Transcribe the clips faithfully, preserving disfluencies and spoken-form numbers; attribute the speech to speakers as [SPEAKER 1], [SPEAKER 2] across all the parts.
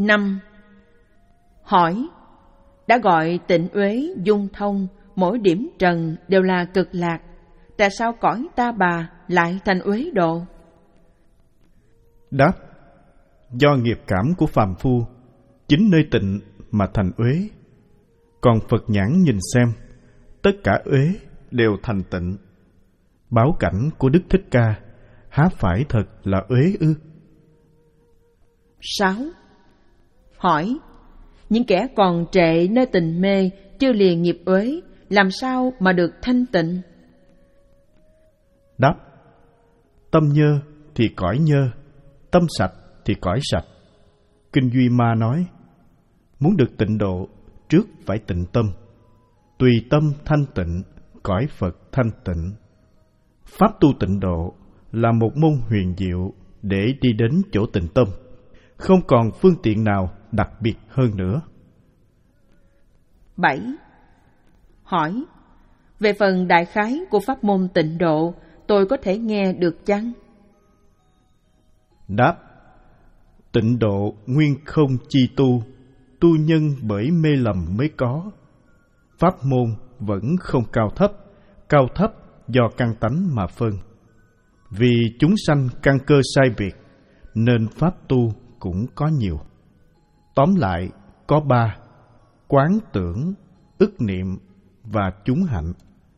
[SPEAKER 1] năm. Hỏi: đã gọi tịnh uế, dung thông, mỗi điểm trần đều là cực lạc, tại sao cõi ta bà lại thành uế độ?
[SPEAKER 2] Đáp: do nghiệp cảm của phàm phu, chính nơi tịnh mà thành uế. Còn Phật nhãn nhìn xem, tất cả uế đều thành tịnh. Báo cảnh của Đức Thích Ca há phải thật là uế ư?
[SPEAKER 1] Sáu. Hỏi: những kẻ còn trệ nơi tình mê, chưa lìa nghiệp uế, làm sao mà được thanh tịnh?
[SPEAKER 2] Đáp: tâm nhơ thì cõi nhơ, tâm sạch thì cõi sạch. Kinh Duy Ma nói, muốn được tịnh độ, trước phải tịnh tâm. Tùy tâm thanh tịnh, cõi Phật thanh tịnh. Pháp tu tịnh độ là một môn huyền diệu để đi đến chỗ tịnh tâm, không còn phương tiện nào đặc biệt hơn nữa.
[SPEAKER 1] Bảy. Hỏi: về phần đại khái của pháp môn tịnh độ, tôi có thể nghe được chăng?
[SPEAKER 2] Đáp: tịnh độ nguyên không chi tu, tu nhân bởi mê lầm mới có. Pháp môn vẫn không cao thấp, cao thấp do căn tánh mà phân. Vì chúng sanh căn cơ sai biệt, nên pháp tu cũng có nhiều. Tóm lại có ba: quán tưởng, ức niệm và chúng hạnh.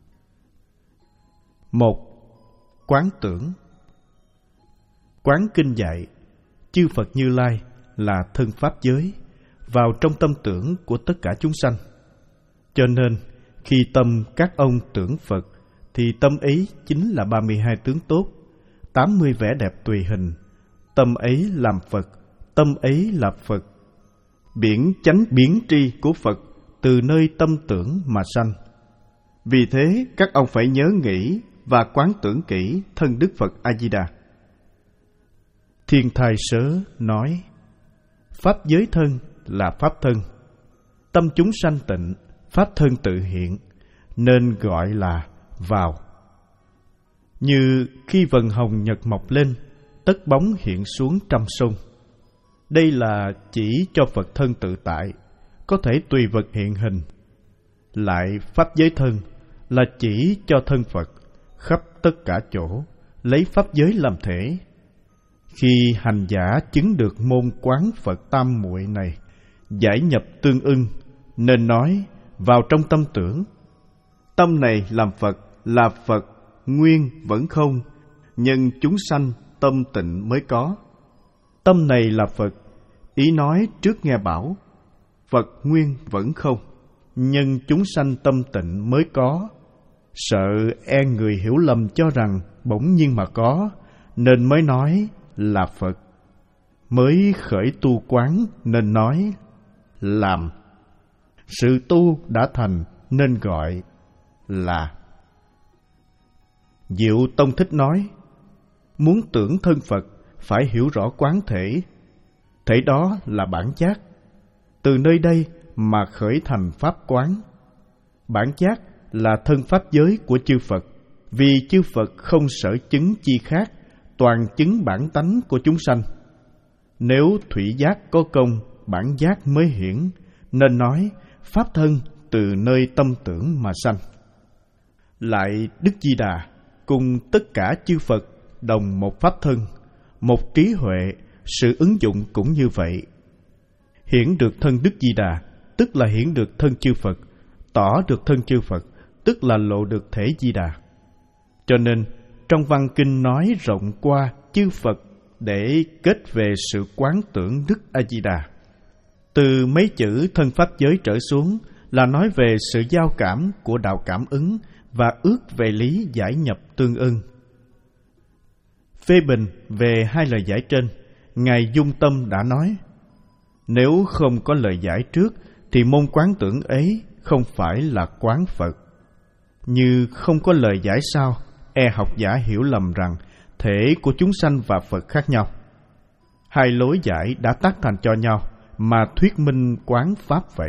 [SPEAKER 2] Một. Quán tưởng. Quán kinh dạy chư Phật Như Lai là thân pháp giới vào trong tâm tưởng của tất cả chúng sanh. Cho nên khi tâm các ông tưởng Phật thì tâm ấy chính là ba mươi hai tướng tốt, tám mươi vẻ đẹp tùy hình. Tâm ấy làm Phật, tâm ấy là Phật. Biển chánh biến tri của Phật từ nơi tâm tưởng mà sanh. Vì thế các ông phải nhớ nghĩ và quán tưởng kỹ thân Đức Phật A-di-đà. Thiên Thai Sớ nói, pháp giới thân là pháp thân, tâm chúng sanh tịnh, pháp thân tự hiện, nên gọi là vào. Như khi vầng hồng nhật mọc lên, tất bóng hiện xuống trăm sông. Đây là chỉ cho Phật thân tự tại, có thể tùy vật hiện hình. Lại pháp giới thân là chỉ cho thân Phật khắp tất cả chỗ, lấy pháp giới làm thể. Khi hành giả chứng được môn quán Phật tam muội này, giải nhập tương ưng, nên nói vào trong tâm tưởng. Tâm này làm Phật là Phật, nguyên vẫn không, nhưng chúng sanh tâm tịnh mới có. Tâm này là Phật, ý nói trước nghe bảo, Phật nguyên vẫn không, nhưng chúng sanh tâm tịnh mới có. Sợ e người hiểu lầm cho rằng bỗng nhiên mà có, nên mới nói là Phật. Mới khởi tu quán nên nói làm. Sự tu đã thành nên gọi là. Diệu Tông Thích nói, muốn tưởng thân Phật phải hiểu rõ quán thể. Thể đó là bản giác, từ nơi đây mà khởi thành pháp quán. Bản giác là thân pháp giới của chư Phật, vì chư Phật không sở chứng chi khác, toàn chứng bản tánh của chúng sanh. Nếu thủy giác có công, bản giác mới hiển, nên nói pháp thân từ nơi tâm tưởng mà sanh. Lại Đức Di Đà cùng tất cả chư Phật đồng một pháp thân, một trí huệ, sự ứng dụng cũng như vậy. Hiển được thân Đức Di Đà, tức là hiển được thân chư Phật, tỏ được thân chư Phật, tức là lộ được thể Di Đà. Cho nên trong văn kinh nói rộng qua chư Phật để kết về sự quán tưởng Đức A Di Đà. Từ mấy chữ thân pháp giới trở xuống là nói về sự giao cảm của đạo cảm ứng và ước về lý giải nhập tương ưng. Phê bình về hai lời giải trên, Ngài Dung Tâm đã nói, nếu không có lời giải trước thì môn quán tưởng ấy không phải là quán Phật. Như không có lời giải sau, e học giả hiểu lầm rằng thể của chúng sanh và Phật khác nhau. Hai lối giải đã tác thành cho nhau mà thuyết minh quán pháp vậy.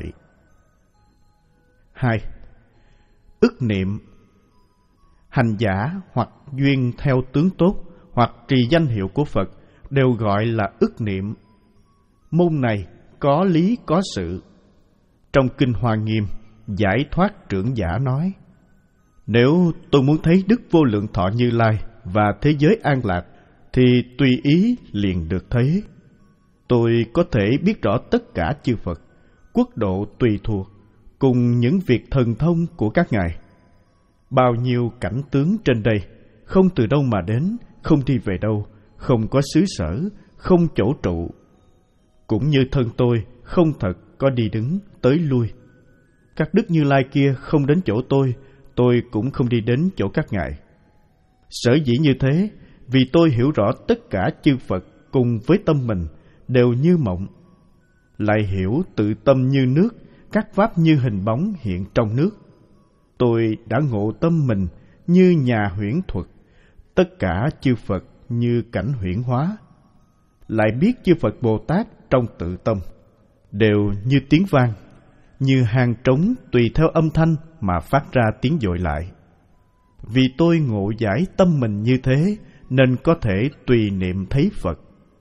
[SPEAKER 2] Hai. Ức niệm. Hành giả hoặc duyên theo tướng tốt hoặc trì danh hiệu của Phật đều gọi là ức niệm. Môn này có lý có sự. Trong Kinh Hoa Nghiêm, Giải Thoát Trưởng Giả nói: nếu tôi muốn thấy Đức Vô Lượng Thọ Như Lai và thế giới an lạc, thì tùy ý liền được thấy. Tôi có thể biết rõ tất cả chư Phật, quốc độ tùy thuộc, cùng những việc thần thông của các ngài. Bao nhiêu cảnh tướng trên đây, không từ đâu mà đến, không đi về đâu, không có xứ sở, không chỗ trụ. Cũng như thân tôi không thật có đi đứng, tới lui. Các Đức Như Lai kia không đến chỗ tôi, tôi cũng không đi đến chỗ các ngài. Sở dĩ như thế, vì tôi hiểu rõ tất cả chư Phật cùng với tâm mình đều như mộng, lại hiểu tự tâm như nước, các pháp như hình bóng hiện trong nước. Tôi đã ngộ tâm mình như nhà huyễn thuật, tất cả chư Phật như cảnh huyễn hóa. Lại biết chư Phật Bồ Tát trong tự tâm đều như tiếng vang, như hang trống tùy theo âm thanh mà phát ra tiếng dội lại. Vì tôi ngộ giải tâm mình như thế, nên có thể tùy niệm thấy Phật.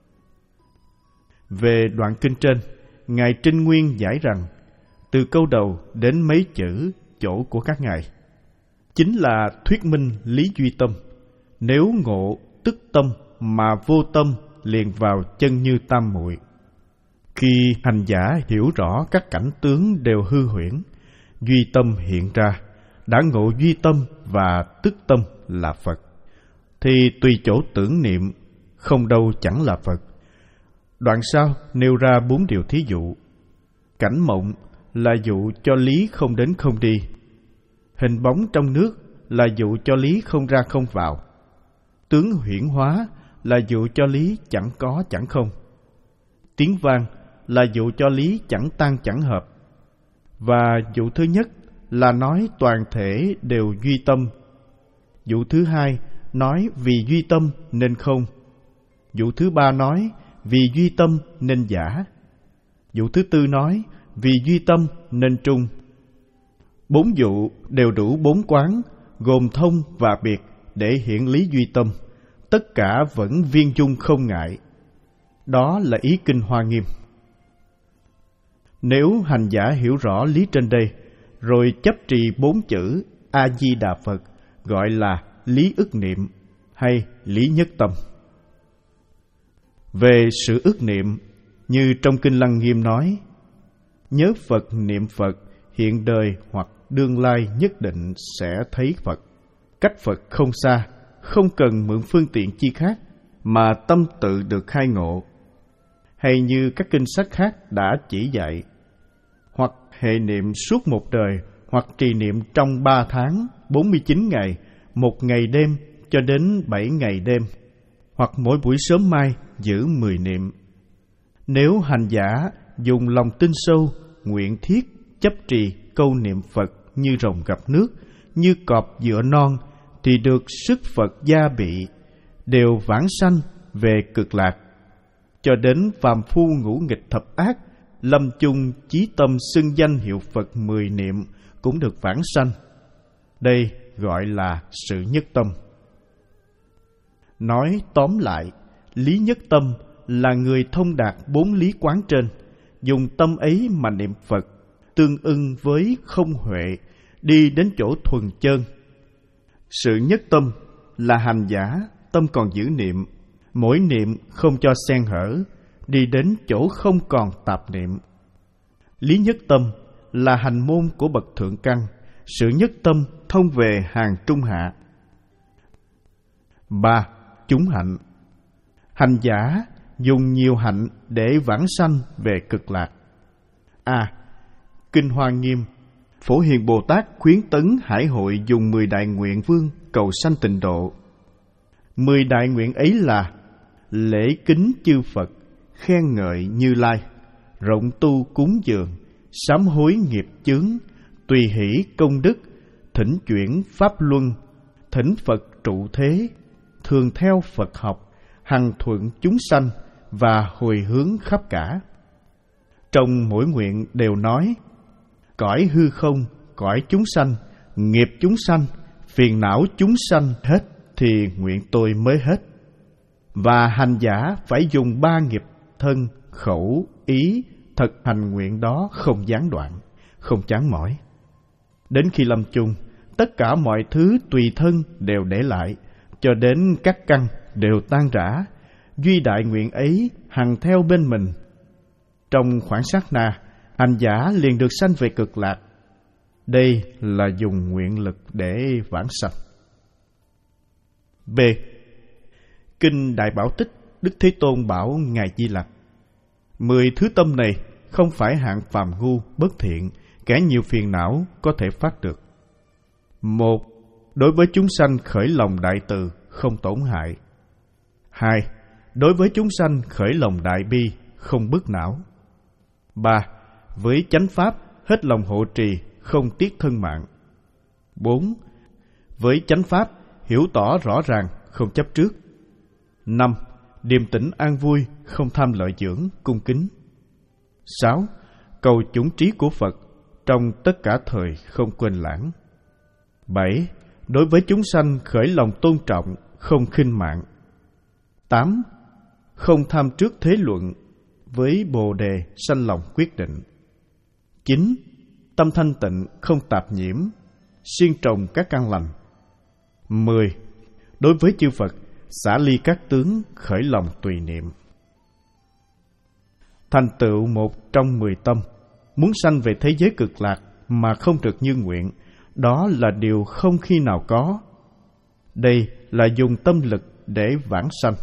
[SPEAKER 2] Về đoạn kinh trên, Ngài Trinh Nguyên giải rằng, từ câu đầu đến mấy chữ chỗ của các ngài, chính là thuyết minh lý duy tâm. Nếu ngộ tức tâm mà vô tâm liền vào chân như tam muội. Khi hành giả hiểu rõ các cảnh tướng đều hư huyễn, duy tâm hiện ra, đã ngộ duy tâm và tức tâm là Phật, thì tùy chỗ tưởng niệm, không đâu chẳng là Phật. Đoạn sau nêu ra bốn điều thí dụ. Cảnh mộng là dụ cho lý không đến không đi. Hình bóng trong nước là dụ cho lý không ra không vào. Tướng huyễn hóa là dụ cho lý chẳng có chẳng không. Tiếng vang là dụ cho lý chẳng tan chẳng hợp. Và dụ thứ nhất là nói toàn thể đều duy tâm. Dụ thứ hai nói vì duy tâm nên không. Dụ thứ ba nói vì duy tâm nên giả. Dụ thứ tư nói vì duy tâm nên trung. Bốn dụ đều đủ bốn quán, gồm thông và biệt để hiển lý duy tâm, tất cả vẫn viên chung không ngại. Đó là ý Kinh Hoa Nghiêm. Nếu hành giả hiểu rõ lý trên đây, rồi chấp trì bốn chữ A-di-đà Phật, gọi là lý ức niệm hay lý nhất tâm. Về sự ức niệm, như trong Kinh Lăng Nghiêm nói, nhớ Phật niệm Phật, hiện đời hoặc đương lai nhất định sẽ thấy Phật. Cách Phật không xa, không cần mượn phương tiện chi khác, mà tâm tự được khai ngộ. Hay như các kinh sách khác đã chỉ dạy, hoặc hệ niệm suốt một đời, hoặc trì niệm trong ba tháng, bốn mươi chín ngày, một ngày đêm cho đến bảy ngày đêm, hoặc mỗi buổi sớm mai giữ mười niệm. Nếu hành giả dùng lòng tin sâu, nguyện thiết, chấp trì câu niệm Phật như rồng gặp nước, như cọp dựa non, thì được sức Phật gia bị, đều vãng sanh về cực lạc. Cho đến phàm phu ngũ nghịch thập ác, lâm chung chí tâm xưng danh hiệu Phật mười niệm cũng được vãng sanh. Đây gọi là sự nhất tâm. Nói tóm lại, lý nhất tâm là người thông đạt bốn lý quán trên, dùng tâm ấy mà niệm Phật, tương ưng với không huệ, đi đến chỗ thuần chân. Sự nhất tâm là hành giả tâm còn giữ niệm, mỗi niệm không cho xen hở, đi đến chỗ không còn tạp niệm. Lý nhất tâm là hành môn của bậc thượng căn, sự nhất tâm thông về hàng trung hạ. Ba. Chúng hạnh. Hành giả dùng nhiều hạnh để vãng sanh về cực lạc. A. Kinh Hoa Nghiêm, Phổ Hiền Bồ Tát khuyến tấn hải hội dùng mười đại nguyện vương cầu sanh tịnh độ. Mười đại nguyện ấy là lễ kính chư Phật, khen ngợi Như Lai, rộng tu cúng dường, sám hối nghiệp chướng, tùy hỷ công đức, thỉnh chuyển pháp luân, thỉnh Phật trụ thế, thường theo Phật học, hằng thuận chúng sanh và hồi hướng khắp cả. Trong mỗi nguyện đều nói, cõi hư không, cõi chúng sanh, nghiệp chúng sanh, phiền não chúng sanh hết thì nguyện tôi mới hết. Và hành giả phải dùng ba nghiệp thân, khẩu, ý thực hành nguyện đó không gián đoạn, không chán mỏi. Đến khi lâm chung, tất cả mọi thứ tùy thân đều để lại, cho đến các căn đều tan rã, duy đại nguyện ấy hằng theo bên mình. Trong khoảng sát na, hành giả liền được sanh về cực lạc. Đây là dùng nguyện lực để vãng sanh. B. Kinh Đại Bảo Tích, Đức Thế Tôn bảo Ngài Di Lặc: Mười thứ tâm này không phải hạng phàm ngu, bất thiện, kẻ nhiều phiền não có thể phát được. Một, đối với chúng sanh khởi lòng đại từ, không tổn hại. Hai, đối với chúng sanh khởi lòng đại bi, không bức não. Ba, với chánh pháp hết lòng hộ trì, không tiếc thân mạng. Bốn, với chánh pháp hiểu tỏ rõ ràng, không chấp trước. Năm, điềm tĩnh an vui, không tham lợi dưỡng, cung kính. Sáu, cầu chủng trí của Phật, trong tất cả thời không quên lãng. Bảy, đối với chúng sanh khởi lòng tôn trọng, không khinh mạng. Tám, không tham trước thế luận, với bồ đề sanh lòng quyết định. Chín, tâm thanh tịnh, không tạp nhiễm, siêng trồng các căn lành. Mười, đối với chư Phật xả ly các tướng, khởi lòng tùy niệm. Thành tựu một trong mười tâm, muốn sanh về thế giới cực lạc mà không được như nguyện, đó là điều không khi nào có. Đây là dùng tâm lực để vãng sanh.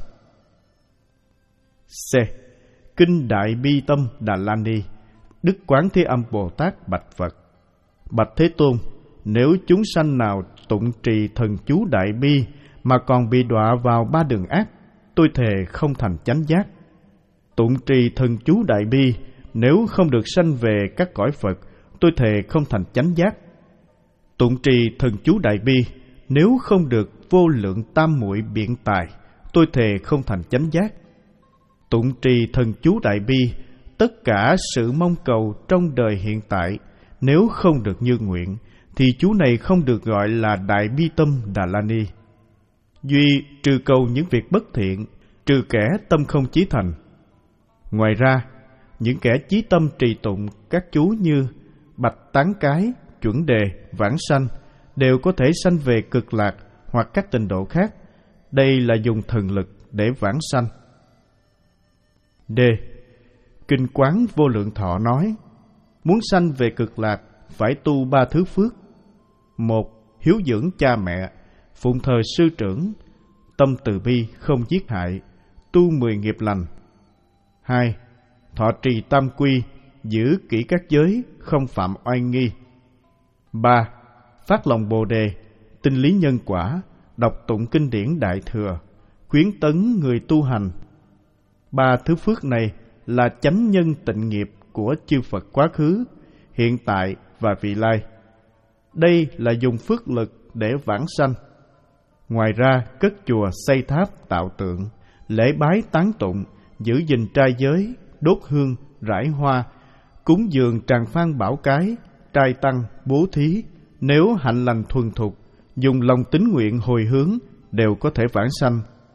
[SPEAKER 2] C. Kinh Đại Bi Tâm Đà La Ni, Đức Quán Thế Âm Bồ Tát bạch Phật: Bạch Thế Tôn, nếu chúng sanh nào tụng trì thần chú Đại Bi mà còn bị đọa vào ba đường ác, tôi thề không thành chánh giác. Tụng trì thần chú Đại Bi nếu không được sanh về các cõi Phật, tôi thề không thành chánh giác. Tụng trì thần chú Đại Bi nếu không được vô lượng tam muội biện tài, tôi thề không thành chánh giác. Tụng trì thần chú Đại Bi, tất cả sự mong cầu trong đời hiện tại nếu không được như nguyện, thì chú này không được gọi là Đại Bi Tâm Đà La Ni. Duy trừ cầu những việc bất thiện, trừ kẻ tâm không chí thành. Ngoài ra, những kẻ chí tâm trì tụng các chú như bạch tán cái, chuẩn đề, vãng sanh đều có thể sanh về cực lạc hoặc các tịnh độ khác. Đây là dùng thần lực để vãng sanh. D. Kinh Quán Vô Lượng Thọ nói, muốn sanh về cực lạc phải tu ba thứ phước. Một, hiếu dưỡng cha mẹ, phụng thờ sư trưởng, tâm từ bi không giết hại, tu mười nghiệp lành. Hai, thọ trì tam quy, giữ kỹ các giới, không phạm oan nghi. Ba, phát lòng bồ đề, tinh lý nhân quả, đọc tụng kinh điển Đại Thừa, khuyến tấn người tu hành. Ba thứ phước này là chánh nhân tịnh nghiệp của chư Phật quá khứ, hiện tại và vị lai. Đây là dùng phước lực để vãng sanh. Ngoài ra, cất chùa, xây tháp, tạo tượng, lễ bái tán tụng, giữ gìn trai giới, đốt hương, rải hoa, cúng dường tràng phan bảo cái, trai tăng, bố thí, nếu hạnh lành thuần thục, dùng lòng tín nguyện hồi hướng, đều có thể vãng sanh.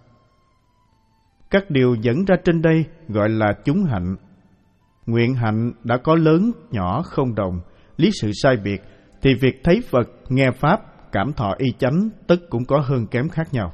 [SPEAKER 2] Các điều dẫn ra trên đây gọi là chúng hạnh. Nguyện hạnh đã có lớn, nhỏ, không đồng, lý sự sai biệt, thì việc thấy Phật, nghe Pháp, cảm thọ y chánh, tất cũng có hơn kém khác nhau.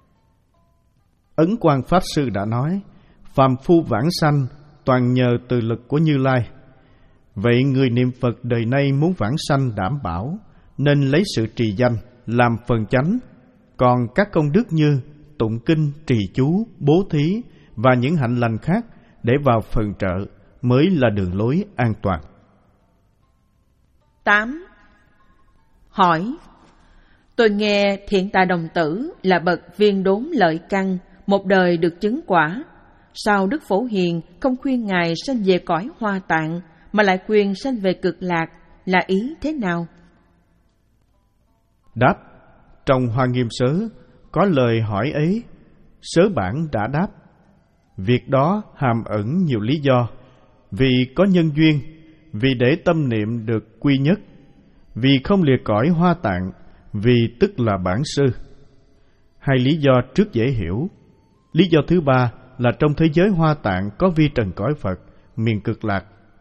[SPEAKER 2] Ấn Quang Pháp Sư đã nói, phàm phu vãng sanh, toàn nhờ từ lực của Như Lai. Vậy người niệm Phật đời nay muốn vãng sanh đảm bảo, nên lấy sự trì danh làm phần chánh. Còn các công đức như tụng kinh, trì chú, bố thí và những hạnh lành khác để vào phần trợ mới là đường lối an toàn.
[SPEAKER 1] Tám. Hỏi: tôi nghe Thiện Tài Đồng Tử là bậc viên đốn lợi căn, một đời được chứng quả. Sao Đức Phổ Hiền không khuyên Ngài sanh về cõi Hoa Tạng, mà lại khuyên sanh về cực lạc, là ý thế nào?
[SPEAKER 2] Đáp: trong Hoa Nghiêm Sớ có lời hỏi ấy, Sớ bản đã đáp. Việc đó hàm ẩn nhiều lý do, vì có nhân duyên, vì để tâm niệm được quy nhất, vì không lìa cõi Hoa Tạng, vì tức là bản sư. Hai lý do trước dễ hiểu. Lý do thứ ba là trong thế giới Hoa Tạng có vi trần cõi Phật, miền cực lạc,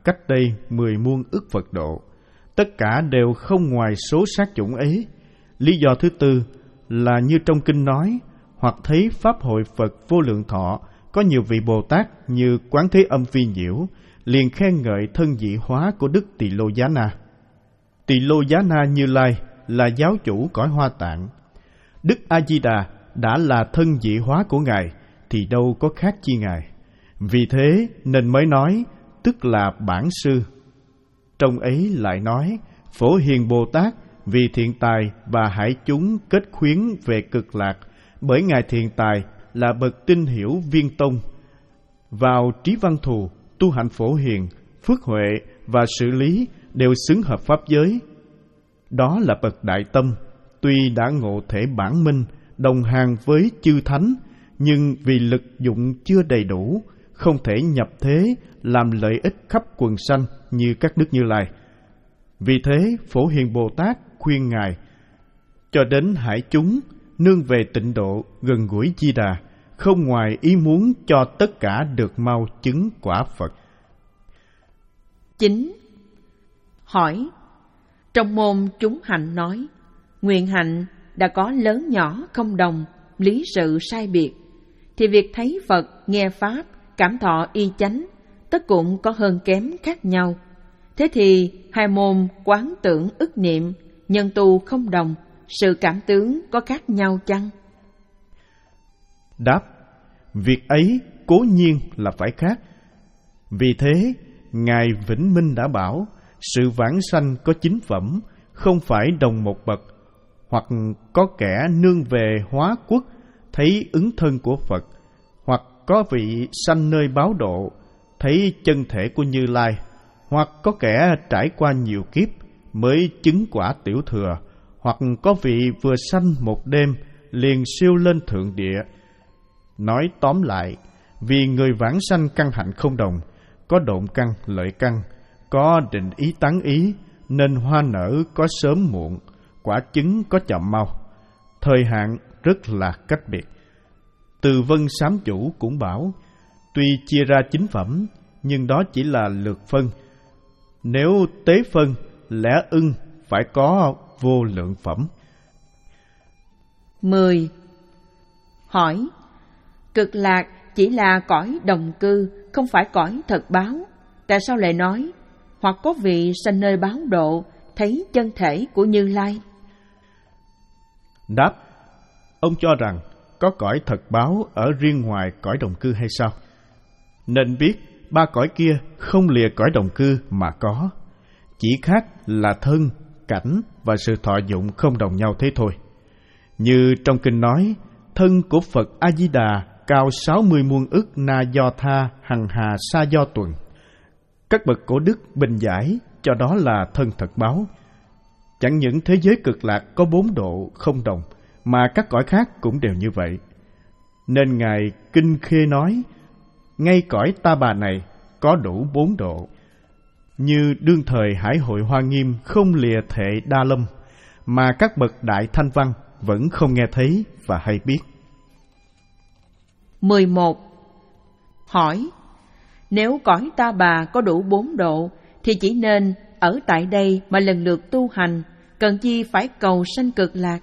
[SPEAKER 2] cách đây mười muôn ức Phật độ. Tất cả đều không ngoài số sát chủng ấy. Lý do thứ tư là như trong kinh nói, hoặc thấy Pháp hội Phật Vô Lượng Thọ có nhiều vị Bồ Tát như Quán Thế Âm Phi Nhiễu, liền khen ngợi thân vị hóa của Đức Tỳ Lô Giá Na. Tỳ Lô Giá Na Như Lai là giáo chủ cõi Hoa Tạng. Đức A-di-đà đã là thân vị hóa của Ngài, thì đâu có khác chi Ngài. Vì thế nên mới nói, tức là bản sư. Trong ấy lại nói, Phổ Hiền Bồ Tát vì thiện tài và hải chúng kết khuyến về cực lạc, bởi Ngài thiện tài là bậc tinh hiểu viên tông. Vào trí văn thù, tu hạnh phổ hiền, phước huệ và sự lý đều xứng hợp pháp giới. Đó là bậc đại tâm, tuy đã ngộ thể bản minh, đồng hàng với chư thánh, nhưng vì lực dụng chưa đầy đủ, không thể nhập thế làm lợi ích khắp quần sanh như các đức Như Lai. Vì thế Phổ Hiền Bồ Tát khuyên Ngài cho đến hải chúng nương về tịnh độ gần gũi Di Đà, không ngoài ý muốn cho tất cả được mau chứng quả Phật.
[SPEAKER 1] Chín. Hỏi: trong môn chúng hạnh nói, nguyện hạnh đã có lớn nhỏ không đồng, lý sự sai biệt, thì việc thấy Phật, nghe Pháp, cảm thọ y chánh, tất cũng có hơn kém khác nhau. Thế thì hai môn quán tưởng ức niệm, nhân tu không đồng, sự cảm tướng có khác nhau chăng?
[SPEAKER 2] Đáp: việc ấy cố nhiên là phải khác. Vì thế Ngài Vĩnh Minh đã bảo, sự vãng sanh có chín phẩm, không phải đồng một bậc. Hoặc có kẻ nương về hóa quốc, thấy ứng thân của Phật, hoặc có vị sanh nơi báo độ, thấy chân thể của Như Lai, hoặc có kẻ trải qua nhiều kiếp mới chứng quả tiểu thừa, hoặc có vị vừa sanh một đêm liền siêu lên thượng địa. Nói tóm lại, vì người vãng sanh căn hạnh không đồng, có độn căn, lợi căn, có định ý tán ý, nên hoa nở có sớm muộn, quả chứng có chậm mau, thời hạn rất là cách biệt. Từ Vân Sám Chủ cũng bảo, tuy chia ra chín phẩm, nhưng đó chỉ là lược phân. Nếu tế phân, lẽ ưng phải có vô lượng phẩm.
[SPEAKER 1] Mười. Hỏi: cực lạc chỉ là cõi đồng cư, không phải cõi thật báo, tại sao lại nói hoặc có vị sanh nơi báo độ, thấy chân thể của Như Lai?
[SPEAKER 2] Đáp: ông cho rằng có cõi thật báo ở riêng ngoài cõi đồng cư hay sao? Nên biết ba cõi kia không lìa cõi đồng cư mà có, chỉ khác là thân, cảnh và sự thọ dụng không đồng nhau thế thôi. Như trong kinh nói, thân của Phật A-di-đà cao sáu mươi muôn ức na do tha hằng hà sa do tuần. Các bậc cổ đức bình giải cho đó là thân thật báo. Chẳng những thế giới cực lạc có bốn độ không đồng, mà các cõi khác cũng đều như vậy. Nên Ngài Kinh Khê nói, ngay cõi Ta Bà này có đủ bốn độ. Như đương thời Hải Hội Hoa Nghiêm không lìa thệ Đa Lâm, mà các bậc đại thanh văn vẫn không nghe thấy và hay biết.
[SPEAKER 1] Mười một. Hỏi: nếu cõi Ta Bà có đủ bốn độ, thì chỉ nên ở tại đây mà lần lượt tu hành, cần chi phải cầu sanh cực lạc?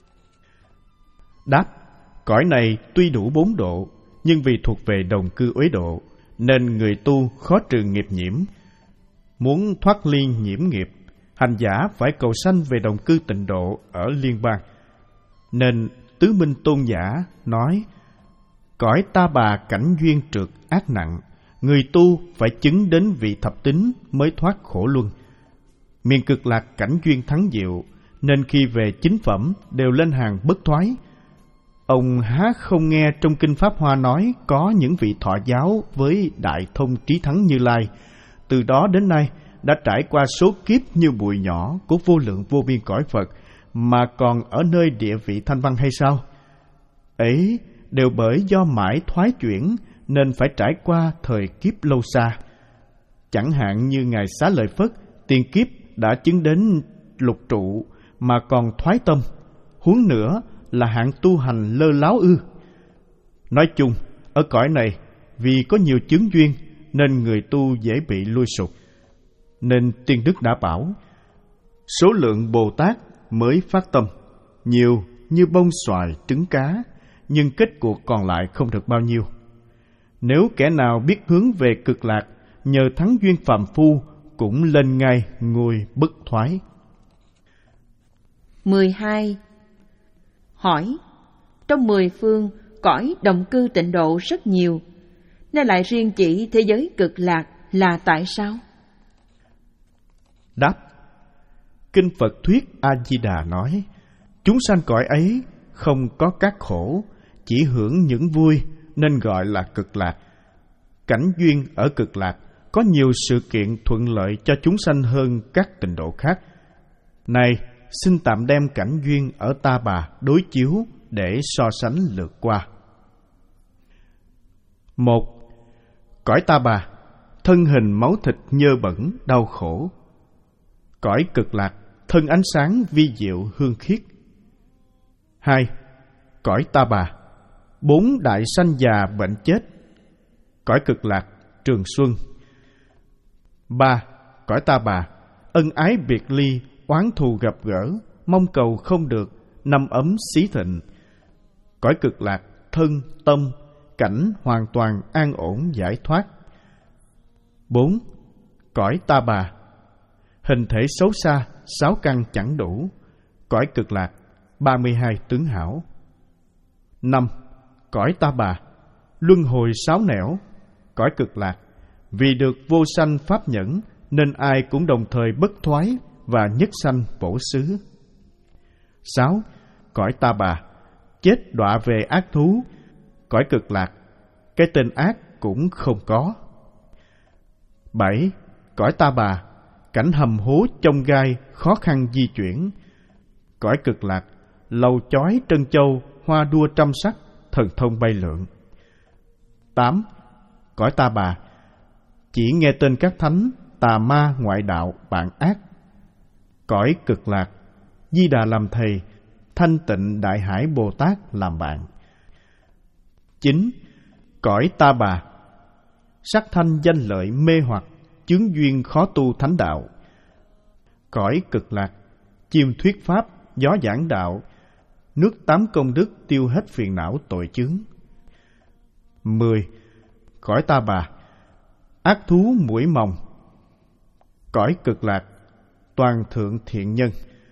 [SPEAKER 2] Đáp: cõi này tuy đủ bốn độ, nhưng vì thuộc về đồng cư uế độ, nên người tu khó trừ nghiệp nhiễm. Muốn thoát ly nhiễm nghiệp, hành giả phải cầu sanh về đồng cư tịnh độ ở liên bang. Nên Tứ Minh Tôn giả nói, cõi Ta Bà cảnh duyên trượt ác nặng, người tu phải chứng đến vị thập tính mới thoát khổ luân. Miền cực lạc cảnh duyên thắng diệu, nên khi về chính phẩm đều lên hàng bất thoái. Ông há không nghe trong Kinh Pháp Hoa nói có những vị thọ giáo với đại thông trí thắng Như Lai, từ đó đến nay đã trải qua số kiếp như bụi nhỏ của vô lượng vô biên cõi Phật, mà còn ở nơi địa vị thanh văn hay sao? Ấy đều bởi do mãi thoái chuyển nên phải trải qua thời kiếp lâu xa. Chẳng hạn như Ngài Xá Lợi Phất tiền kiếp đã chứng đến lục trụ mà còn thoái tâm, huống nữa là hạng tu hành lơ láo ư? Nói chung, ở cõi này vì có nhiều chướng duyên nên người tu dễ bị lui sụp. Nên Tiên Đức đã bảo, số lượng Bồ Tát mới phát tâm nhiều như bông xoài trứng cá, nhưng kết cuộc còn lại không được bao nhiêu. Nếu kẻ nào biết hướng về cực lạc, nhờ thắng duyên phàm phu, cũng lên ngay ngôi bất thoái.
[SPEAKER 1] mười hai. Hỏi, trong mười phương, cõi đồng cư tịnh độ rất nhiều, nên lại riêng chỉ thế giới cực lạc là tại sao?
[SPEAKER 2] Đáp, Kinh Phật Thuyết A-di-đà nói, chúng sanh cõi ấy không có các khổ, chỉ hưởng những vui nên gọi là cực lạc. Cảnh duyên ở cực lạc có nhiều sự kiện thuận lợi cho chúng sanh hơn các tịnh độ khác. Này, xin tạm đem cảnh duyên ở Ta Bà đối chiếu để so sánh lượt qua. Một. Cõi Ta Bà, thân hình máu thịt nhơ bẩn, đau khổ. Cõi cực lạc, thân ánh sáng vi diệu hương khiết. Hai. Cõi Ta Bà, bốn đại sanh già bệnh chết. Cõi cực lạc, trường xuân. Ba. Cõi Ta Bà, ân ái biệt ly, oán thù gặp gỡ, mong cầu không được, năm ấm xí thịnh. Cõi cực lạc, thân, tâm, cảnh hoàn toàn an ổn giải thoát. Bốn. Cõi Ta Bà, hình thể xấu xa, sáu căn chẳng đủ. Cõi cực lạc, ba mươi hai tướng hảo. Năm. Cõi Ta Bà, luân hồi sáu nẻo. Cõi cực lạc, vì được vô sanh pháp nhẫn, nên ai cũng đồng thời bất thoái và nhất sanh bổ xứ. Sáu. Cõi Ta Bà, chết đọa về ác thú. Cõi cực lạc, cái tên ác cũng không có. Bảy. Cõi Ta Bà, cảnh hầm hố chông gai, khó khăn di chuyển. Cõi cực lạc, lầu chói trân châu, hoa đua trăm sắc, thần thông bay lượn. Tám. Cõi Ta Bà, chỉ nghe tên các thánh, tà ma ngoại đạo bạn ác. Cõi cực lạc, Di Đà làm thầy, thanh tịnh đại hải Bồ Tát làm bạn. Chín. Cõi Ta Bà, sắc thanh danh lợi mê hoặc, chướng duyên khó tu thánh đạo. Cõi cực lạc, chim thuyết pháp, gió giảng đạo, nước tám công đức tiêu hết phiền não tội chướng. Mười. Cõi Ta Bà, ác thú muỗi mòng. Cõi cực lạc, toàn thượng thiện nhân.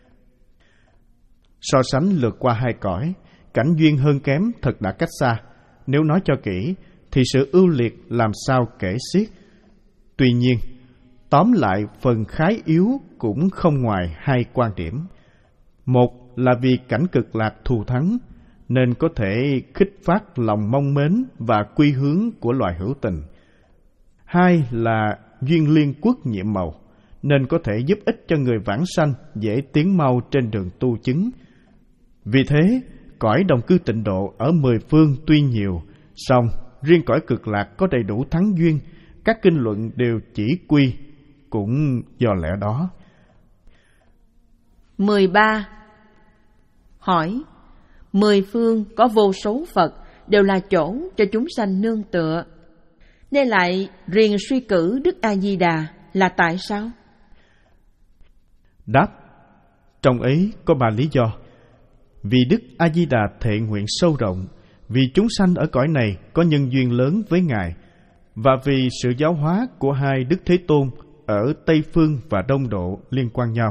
[SPEAKER 2] So sánh lượt qua hai cõi, cảnh duyên hơn kém thật đã cách xa. Nếu nói cho kỹ, thì sự ưu liệt làm sao kể xiết. Tuy nhiên, tóm lại phần khái yếu cũng không ngoài hai quan điểm. Một là vì cảnh cực lạc thù thắng, nên có thể khích phát lòng mong mến và quy hướng của loài hữu tình. Hai là duyên liên quốc nhiệm màu, nên có thể giúp ích cho người vãng sanh dễ tiến mau trên đường tu chứng. Vì thế, cõi đồng cư tịnh độ ở mười phương tuy nhiều, song riêng cõi cực lạc có đầy đủ thắng duyên, các kinh luận đều chỉ quy, cũng do lẽ đó.
[SPEAKER 1] Mười ba. Hỏi, mười phương có vô số Phật, đều là chỗ cho chúng sanh nương tựa, nên lại riêng suy cử Đức A-di-đà là tại sao?
[SPEAKER 2] Đáp, trong ấy có ba lý do. Vì Đức A-di-đà thệ nguyện sâu rộng, vì chúng sanh ở cõi này có nhân duyên lớn với Ngài, và vì sự giáo hóa của hai Đức Thế Tôn ở Tây Phương và Đông Độ liên quan nhau.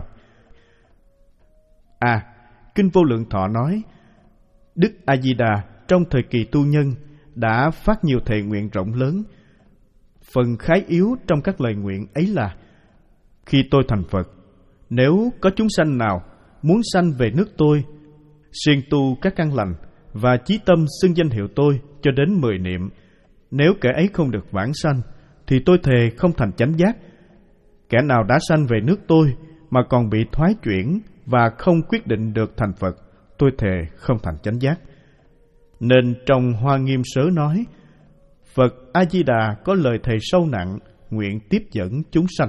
[SPEAKER 2] À, Kinh Vô Lượng Thọ nói, Đức A-di-đà trong thời kỳ tu nhân đã phát nhiều thệ nguyện rộng lớn. Phần khái yếu trong các lời nguyện ấy là: khi tôi thành Phật, nếu có chúng sanh nào muốn sanh về nước tôi, siêng tu các căn lành và chí tâm xưng danh hiệu tôi cho đến mười niệm, nếu kẻ ấy không được vãng sanh, thì tôi thề không thành chánh giác. Kẻ nào đã sanh về nước tôi mà còn bị thoái chuyển và không quyết định được thành Phật, tôi thề không thành chánh giác. Nên trong Hoa Nghiêm Sớ nói, Phật A-di-đà có lời thề sâu nặng, nguyện tiếp dẫn chúng sanh.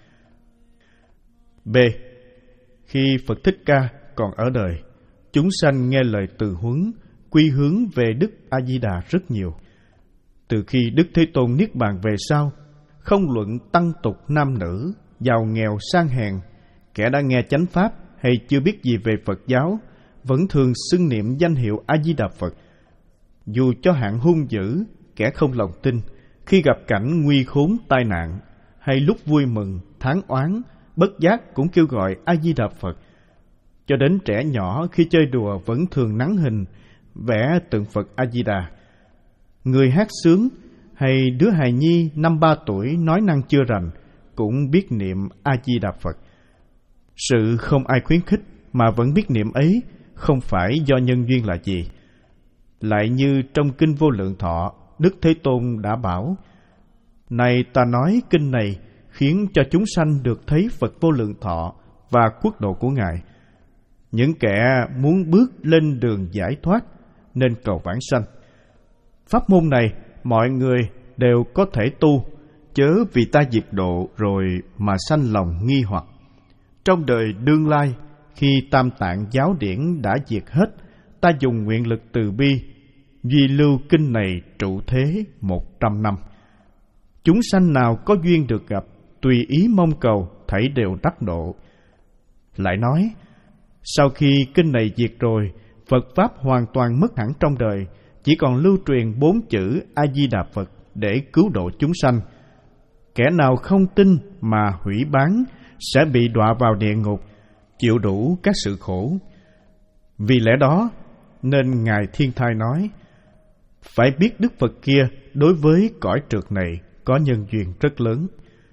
[SPEAKER 2] B. Khi Phật Thích Ca còn ở đời, chúng sanh nghe lời từ huấn, quy hướng về Đức A-di-đà rất nhiều. Từ khi Đức Thế Tôn niết bàn về sau, không luận tăng tục nam nữ, giàu nghèo sang hèn, kẻ đã nghe chánh pháp hay chưa biết gì về Phật giáo, vẫn thường xưng niệm danh hiệu A-di-đà Phật. Dù cho hạng hung dữ, kẻ không lòng tin, khi gặp cảnh nguy khốn tai nạn, hay lúc vui mừng, thán oán, bất giác cũng kêu gọi A-di-đà Phật. Cho đến trẻ nhỏ khi chơi đùa vẫn thường nắn hình, vẽ tượng Phật A-di-đà. Người hát sướng hay đứa hài nhi năm ba tuổi nói năng chưa rành cũng biết niệm A-di-đà Phật. Sự không ai khuyến khích mà vẫn biết niệm ấy không phải do nhân duyên là gì. Lại như trong Kinh Vô Lượng Thọ, Đức Thế Tôn đã bảo: Này ta nói kinh này khiến cho chúng sanh được thấy Phật Vô Lượng Thọ và quốc độ của Ngài. Những kẻ muốn bước lên đường giải thoát nên cầu vãng sanh. Pháp môn này mọi người đều có thể tu, chớ vì ta diệt độ rồi mà sanh lòng nghi hoặc. Trong đời đương lai, khi Tam Tạng giáo điển đã diệt hết, ta dùng nguyện lực từ bi duy lưu kinh này trụ thế một trăm năm. Chúng sanh nào có duyên được gặp, tùy ý mong cầu, thảy đều đắc độ. Lại nói, sau khi kinh này diệt rồi, Phật Pháp hoàn toàn mất hẳn trong đời, chỉ còn lưu truyền bốn chữ A-di-đà Phật để cứu độ chúng sanh. Kẻ nào không tin mà hủy bán sẽ bị đọa vào địa ngục, chịu đủ các sự khổ. Vì lẽ đó, nên Ngài Thiên Thai nói, phải biết Đức Phật kia đối với cõi trượt này có nhân duyên rất lớn.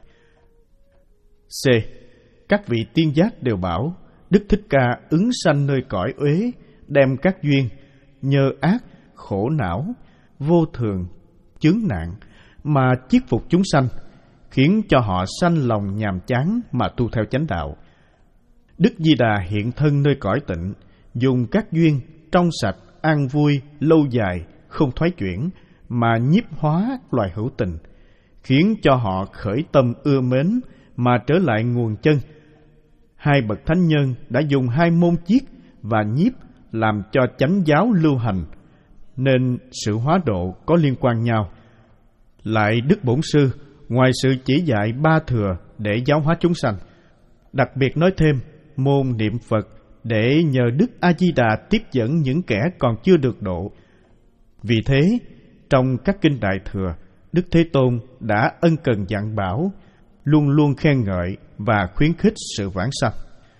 [SPEAKER 2] C. Các vị tiên giác đều bảo, Đức Thích Ca ứng sanh nơi cõi uế, đem các duyên, nhờ ác, khổ não, vô thường, chướng nạn, mà chiết phục chúng sanh, khiến cho họ sanh lòng nhàm chán mà tu theo chánh đạo. Đức Di Đà hiện thân nơi cõi tịnh, dùng các duyên trong sạch, an vui, lâu dài, không thoái chuyển, mà nhiếp hóa loài hữu tình, khiến cho họ khởi tâm ưa mến mà trở lại nguồn chân. Hai bậc thánh nhân đã dùng hai môn chiết và nhiếp làm cho chánh giáo lưu hành, nên sự hóa độ có liên quan nhau. Lại Đức Bổn Sư, ngoài sự chỉ dạy ba thừa để giáo hóa chúng sanh, đặc biệt nói thêm môn niệm Phật để nhờ Đức A-di-đà tiếp dẫn những kẻ còn chưa được độ. Vì thế, trong các kinh Đại Thừa, Đức Thế Tôn đã ân cần dặn bảo, luôn luôn khen ngợi và khuyến khích sự vãng sanh.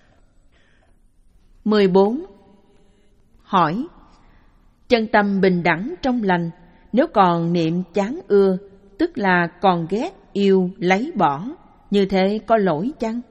[SPEAKER 1] mười bốn. Hỏi: chân tâm bình đẳng trong lành, nếu còn niệm chán ưa, tức là còn ghét, yêu, lấy bỏ, như thế có lỗi chăng?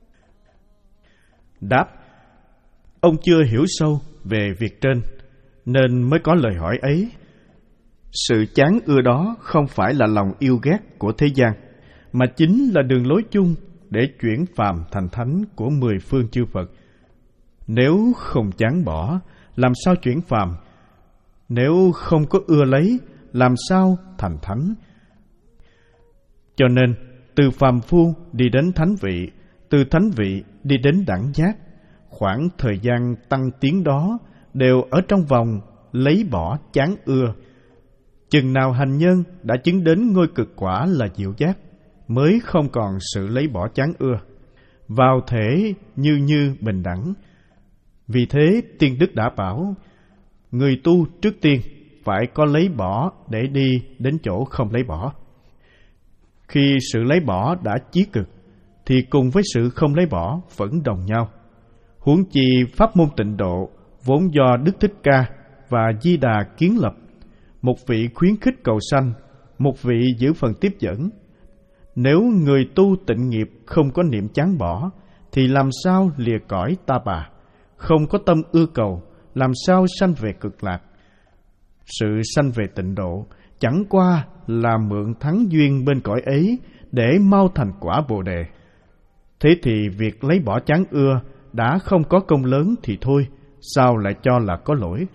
[SPEAKER 2] Đáp: ông chưa hiểu sâu về việc trên, nên mới có lời hỏi ấy. Sự chán ưa đó không phải là lòng yêu ghét của thế gian, mà chính là đường lối chung để chuyển phàm thành thánh của mười phương chư Phật. Nếu không chán bỏ, làm sao chuyển phàm? Nếu không có ưa lấy, làm sao thành thánh? Cho nên, từ phàm phu đi đến thánh vị, từ thánh vị đi đến đẳng giác, khoảng thời gian tăng tiến đó đều ở trong vòng lấy bỏ chán ưa. Chừng nào hành nhân đã chứng đến ngôi cực quả là diệu giác, mới không còn sự lấy bỏ chán ưa, vào thể như như bình đẳng. Vì thế tiên đức đã bảo, người tu trước tiên phải có lấy bỏ để đi đến chỗ không lấy bỏ. Khi sự lấy bỏ đã chí cực, thì cùng với sự không lấy bỏ vẫn đồng nhau. Huống chi pháp môn tịnh độ vốn do Đức Thích Ca và Di Đà kiến lập, một vị khuyến khích cầu sanh, một vị giữ phần tiếp dẫn. Nếu người tu tịnh nghiệp không có niệm chán bỏ, thì làm sao lìa cõi ta bà? Không có tâm ưa cầu, làm sao sanh về cực lạc? Sự sanh về tịnh độ chẳng qua là mượn thắng duyên bên cõi ấy để mau thành quả Bồ Đề. Thế thì việc lấy bỏ chán ưa đã không có công lớn thì thôi, sao lại cho là có lỗi?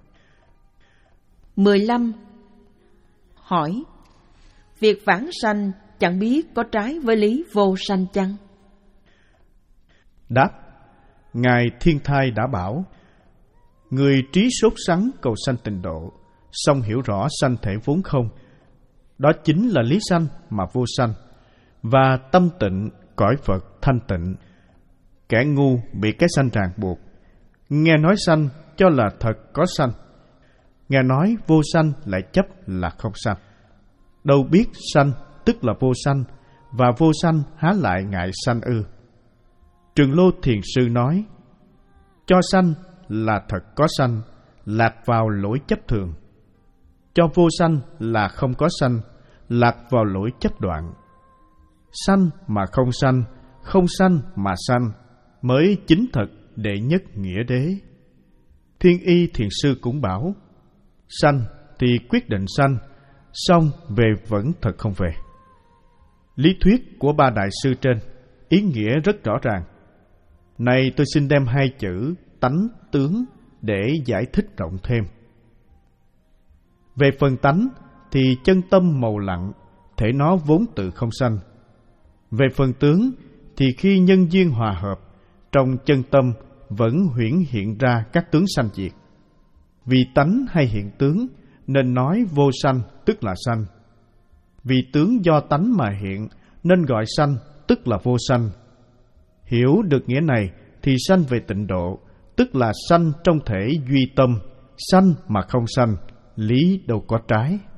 [SPEAKER 1] mười lăm. Hỏi: việc vãng sanh chẳng biết có trái với lý vô sanh chăng?
[SPEAKER 2] Đáp: Ngài Thiên Thai đã bảo, người trí sốt sắng cầu sanh tịnh độ, song hiểu rõ sanh thể vốn không, đó chính là lý sanh mà vô sanh, và tâm tịnh cõi Phật thanh tịnh. Kẻ ngu bị cái sanh ràng buộc, nghe nói sanh cho là thật có sanh, nghe nói vô sanh lại chấp là không sanh. Đâu biết sanh tức là vô sanh, và vô sanh há lại ngại sanh ư? Trường Lô Thiền Sư nói, cho sanh là thật có sanh, lạc vào lỗi chấp thường. Cho vô sanh là không có sanh, lạc vào lỗi chấp đoạn. Sanh mà không sanh, không sanh mà sanh, mới chính thật đệ nhất nghĩa đế. Thiên Y Thiền Sư cũng bảo, sanh thì quyết định sanh, song về vẫn thật không về. Lý thuyết của ba đại sư trên, ý nghĩa rất rõ ràng. Này tôi xin đem hai chữ tánh tướng để giải thích rộng thêm. Về phần tánh thì chân tâm màu lặng, thể nó vốn tự không sanh. Về phần tướng thì khi nhân duyên hòa hợp, trong chân tâm vẫn huyễn hiện ra các tướng sanh diệt. Vì tánh hay hiện tướng nên nói vô sanh tức là sanh. Vì tướng do tánh mà hiện nên gọi sanh tức là vô sanh. Hiểu được nghĩa này thì sanh về tịnh độ, tức là sanh trong thể duy tâm, sanh mà không sanh, lý đâu có trái.